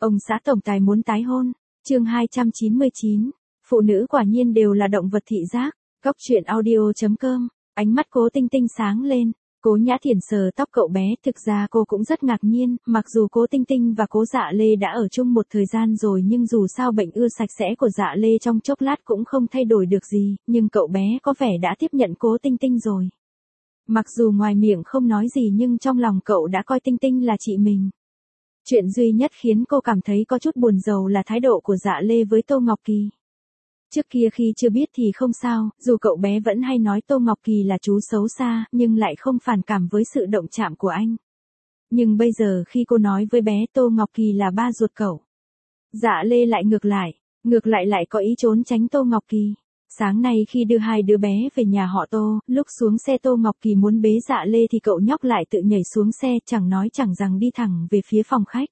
Ông xã tổng tài muốn tái hôn. Chương 299. Phụ nữ quả nhiên đều là động vật thị giác. Góc truyện audio.com. Ánh mắt Cố Tinh Tinh sáng lên. Cố Nhã Thiển sờ tóc cậu bé, thực ra cô cũng rất ngạc nhiên, mặc dù Cố Tinh Tinh và Cố Dạ Lê đã ở chung một thời gian rồi nhưng dù sao bệnh ưa sạch sẽ của Dạ Lê trong chốc lát cũng không thay đổi được gì, nhưng cậu bé có vẻ đã tiếp nhận Cố Tinh Tinh rồi. Mặc dù ngoài miệng không nói gì nhưng trong lòng cậu đã coi Tinh Tinh là chị mình. Chuyện duy nhất khiến cô cảm thấy có chút buồn rầu là thái độ của Dạ Lê với Tô Ngọc Kỳ. Trước kia khi chưa biết thì không sao, dù cậu bé vẫn hay nói Tô Ngọc Kỳ là chú xấu xa, nhưng lại không phản cảm với sự động chạm của anh. Nhưng bây giờ khi cô nói với bé Tô Ngọc Kỳ là ba ruột cậu, Dạ Lê lại ngược lại lại có ý trốn tránh Tô Ngọc Kỳ. Sáng nay khi đưa hai đứa bé về nhà họ Tô, lúc xuống xe Tô Ngọc Kỳ muốn bế Dạ Lê thì cậu nhóc lại tự nhảy xuống xe, chẳng nói chẳng rằng đi thẳng về phía phòng khách.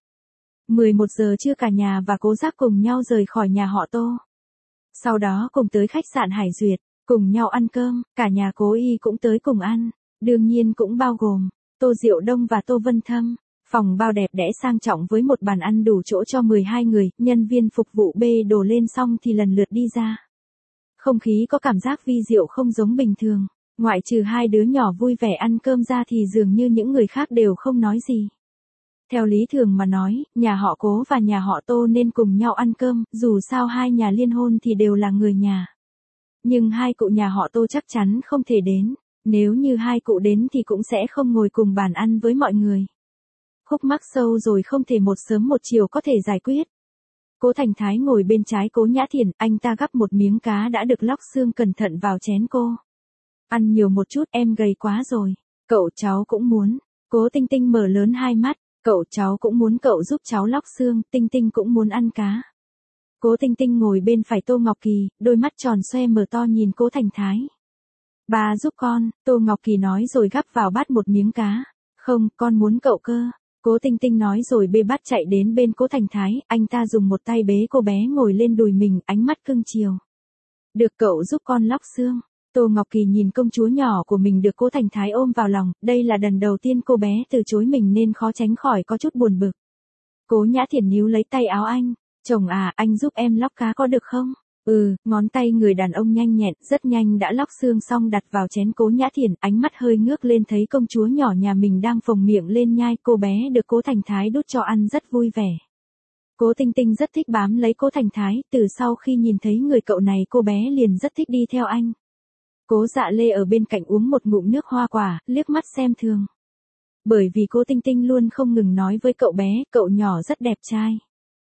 11 giờ trưa cả nhà và Cố Giác cùng nhau rời khỏi nhà họ Tô. Sau đó cùng tới khách sạn Hải Duyệt, cùng nhau ăn cơm, cả nhà Cố Y cũng tới cùng ăn, đương nhiên cũng bao gồm Tô Diệu Đông và Tô Vân Thâm. Phòng bao đẹp đẽ sang trọng với một bàn ăn đủ chỗ cho 12 người, nhân viên phục vụ bê đồ lên xong thì lần lượt đi ra. Không khí có cảm giác vi diệu không giống bình thường, ngoại trừ hai đứa nhỏ vui vẻ ăn cơm ra thì dường như những người khác đều không nói gì. Theo lý thường mà nói, nhà họ Cố và nhà họ Tô nên cùng nhau ăn cơm, dù sao hai nhà liên hôn thì đều là người nhà. Nhưng hai cụ nhà họ Tô chắc chắn không thể đến, nếu như hai cụ đến thì cũng sẽ không ngồi cùng bàn ăn với mọi người. Khúc mắc sâu rồi không thể một sớm một chiều có thể giải quyết. Cố Thành Thái ngồi bên trái Cố Nhã Thiển, anh ta gắp một miếng cá đã được lóc xương cẩn thận vào chén cô. Ăn nhiều một chút, em gầy quá rồi. Cậu cháu cũng muốn. Cố Tinh Tinh mở lớn hai mắt. Cậu cháu cũng muốn, cậu giúp cháu lóc xương, Tinh Tinh cũng muốn ăn cá. Cố Tinh Tinh ngồi bên phải Tô Ngọc Kỳ, đôi mắt tròn xoe mở to nhìn Cố Thành Thái. Ba giúp con, Tô Ngọc Kỳ nói rồi gắp vào bát một miếng cá. Không, con muốn cậu cơ. Cố Tinh Tinh nói rồi bê bát chạy đến bên Cố Thành Thái, anh ta dùng một tay bế cô bé ngồi lên đùi mình, ánh mắt cưng chiều. Được, cậu giúp con lóc xương. Tô Ngọc Kỳ nhìn công chúa nhỏ của mình được Cố Thành Thái ôm vào lòng, đây là lần đầu tiên cô bé từ chối mình nên khó tránh khỏi có chút buồn bực. Cố Nhã Thiển níu lấy tay áo anh, chồng à, anh giúp em lóc cá có được không? Ngón tay người đàn ông nhanh nhẹn, rất nhanh đã lóc xương xong đặt vào chén Cố Nhã Thiển, ánh mắt hơi ngước lên thấy công chúa nhỏ nhà mình đang phồng miệng lên nhai, cô bé được Cố Thành Thái đút cho ăn rất vui vẻ. Cố Tinh Tinh rất thích bám lấy Cố Thành Thái, từ sau khi nhìn thấy người cậu này cô bé liền rất thích đi theo anh. Cố Dạ Lê ở bên cạnh uống một ngụm nước hoa quả, liếc mắt xem thường. Bởi vì Cố Tinh Tinh luôn không ngừng nói với cậu bé, cậu nhỏ rất đẹp trai.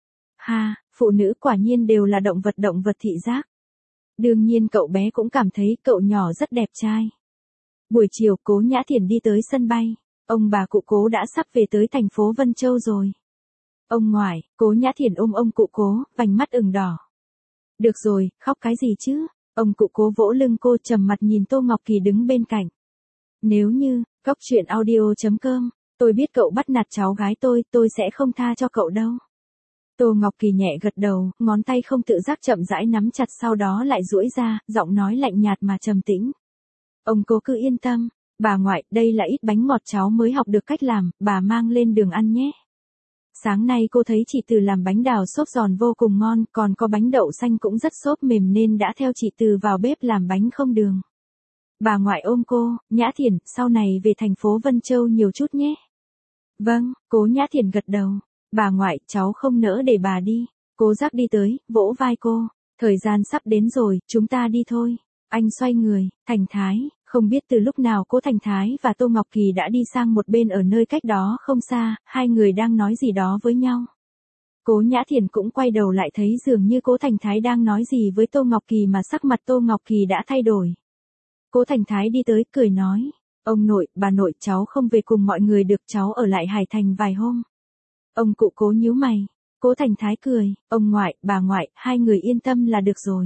Ha, phụ nữ quả nhiên đều là động vật thị giác. Đương nhiên cậu bé cũng cảm thấy cậu nhỏ rất đẹp trai. Buổi chiều Cố Nhã Thiển đi tới sân bay, ông bà cụ Cố đã sắp về tới thành phố Vân Châu rồi. Ông ngoại, Cố Nhã Thiển ôm ông cụ Cố, vành mắt ửng đỏ. Được rồi, khóc cái gì chứ? Ông cụ Cố vỗ lưng cô trầm mặt nhìn Tô Ngọc Kỳ đứng bên cạnh. Nếu như, góc truyện audio.com, tôi biết cậu bắt nạt cháu gái tôi sẽ không tha cho cậu đâu. Tô Ngọc Kỳ nhẹ gật đầu, ngón tay không tự giác chậm rãi nắm chặt sau đó lại duỗi ra, giọng nói lạnh nhạt mà trầm tĩnh. Ông Cố cứ yên tâm, bà ngoại, đây là ít bánh ngọt cháu mới học được cách làm, bà mang lên đường ăn nhé. Sáng nay cô thấy chị Từ làm bánh đào xốp giòn vô cùng ngon, còn có bánh đậu xanh cũng rất xốp mềm nên đã theo chị Từ vào bếp làm bánh không đường. Bà ngoại ôm cô, Nhã Thiển, sau này về thành phố Vân Châu nhiều chút nhé. Vâng, Cố Nhã Thiển gật đầu. Bà ngoại, cháu không nỡ để bà đi. Cố Giác đi tới, vỗ vai cô. Thời gian sắp đến rồi, chúng ta đi thôi. Anh xoay người, Thành Thái, không biết từ lúc nào Cố Thành Thái và Tô Ngọc Kỳ đã đi sang một bên ở nơi cách đó không xa, hai người đang nói gì đó với nhau. Cố Nhã Thiển cũng quay đầu lại thấy dường như Cố Thành Thái đang nói gì với Tô Ngọc Kỳ mà sắc mặt Tô Ngọc Kỳ đã thay đổi. Cố Thành Thái đi tới cười nói, ông nội, bà nội, cháu không về cùng mọi người được, cháu ở lại Hải Thành vài hôm. Ông cụ Cố nhíu mày. Cố Thành Thái cười, ông ngoại, bà ngoại, hai người yên tâm là được rồi.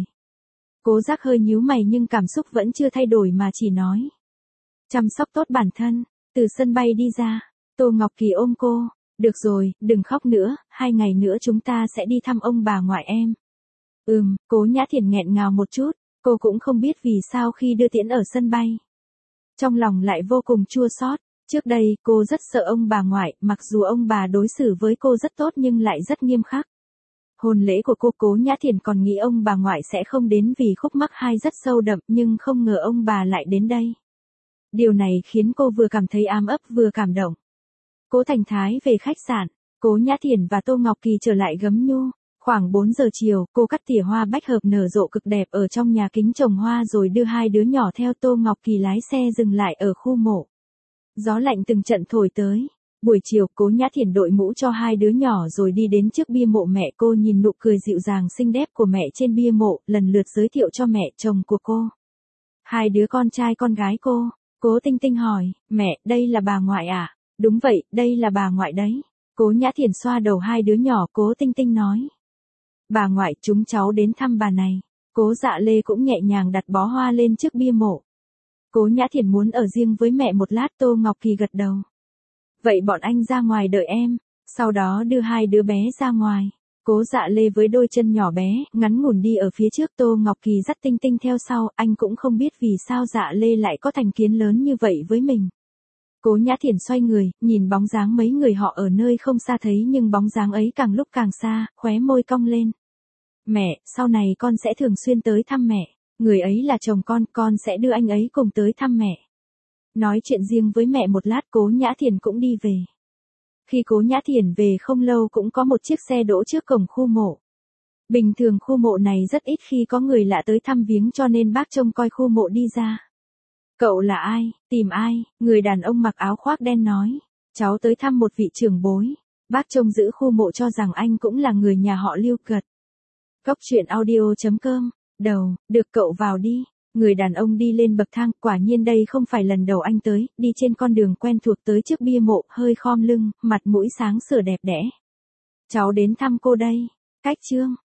Cố Giác hơi nhíu mày nhưng cảm xúc vẫn chưa thay đổi mà chỉ nói. Chăm sóc tốt bản thân. Từ sân bay đi ra, Tô Ngọc Kỳ ôm cô. Được rồi, đừng khóc nữa, 2 ngày nữa chúng ta sẽ đi thăm ông bà ngoại em. Cố Nhã Thiển nghẹn ngào một chút, cô cũng không biết vì sao khi đưa tiễn ở sân bay. Trong lòng lại vô cùng chua xót. Trước đây, cô rất sợ ông bà ngoại, mặc dù ông bà đối xử với cô rất tốt nhưng lại rất nghiêm khắc. Hôn lễ của cô Cố Nhã Thiển còn nghĩ ông bà ngoại sẽ không đến vì khúc mắc hai rất sâu đậm nhưng không ngờ ông bà lại đến đây. Điều này khiến cô vừa cảm thấy ấm ấp vừa cảm động. Cố Thành Thái về khách sạn, Cố Nhã Thiển và Tô Ngọc Kỳ trở lại Gấm Nhu. Khoảng 4 giờ chiều, cô cắt tỉa hoa bách hợp nở rộ cực đẹp ở trong nhà kính trồng hoa rồi đưa hai đứa nhỏ theo Tô Ngọc Kỳ lái xe dừng lại ở khu mộ. Gió lạnh từng trận thổi tới. Buổi chiều, Cố Nhã Thiển đội mũ cho hai đứa nhỏ rồi đi đến trước bia mộ mẹ cô, nhìn nụ cười dịu dàng xinh đẹp của mẹ trên bia mộ, lần lượt giới thiệu cho mẹ chồng của cô. Hai đứa con trai con gái cô. Cố Tinh Tinh hỏi, mẹ, đây là bà ngoại à? Đúng vậy, đây là bà ngoại đấy. Cố Nhã Thiển xoa đầu hai đứa nhỏ, Cố Tinh Tinh nói. Bà ngoại, chúng cháu đến thăm bà này. Cố Dạ Lê cũng nhẹ nhàng đặt bó hoa lên trước bia mộ. Cố Nhã Thiển muốn ở riêng với mẹ một lát, Tô Ngọc Kỳ gật đầu. Vậy bọn anh ra ngoài đợi em, sau đó đưa hai đứa bé ra ngoài. Cố Dạ Lê với đôi chân nhỏ bé, ngắn ngủn đi ở phía trước, Tô Ngọc Kỳ dắt Tinh Tinh theo sau, anh cũng không biết vì sao Dạ Lê lại có thành kiến lớn như vậy với mình. Cố Nhã Thiển xoay người, nhìn bóng dáng mấy người họ ở nơi không xa thấy nhưng bóng dáng ấy càng lúc càng xa, khóe môi cong lên. Mẹ, sau này con sẽ thường xuyên tới thăm mẹ, người ấy là chồng con sẽ đưa anh ấy cùng tới thăm mẹ. Nói chuyện riêng với mẹ một lát, Cố Nhã Thiển cũng đi về. Khi Cố Nhã Thiển về không lâu cũng có một chiếc xe đỗ trước cổng khu mộ. Bình thường khu mộ này rất ít khi có người lạ tới thăm viếng cho nên bác trông coi khu mộ đi ra. Cậu là ai, tìm ai? Người đàn ông mặc áo khoác đen nói. Cháu tới thăm một vị trưởng bối. Bác trông giữ khu mộ cho rằng anh cũng là người nhà họ Lưu Cật. Cốc truyện audio.com. Đầu, được cậu vào đi. Người đàn ông đi lên bậc thang, quả nhiên đây không phải lần đầu anh tới, đi trên con đường quen thuộc tới trước bia mộ, hơi khom lưng, mặt mũi sáng sủa đẹp đẽ. Cháu đến thăm cô đây. Cách chương.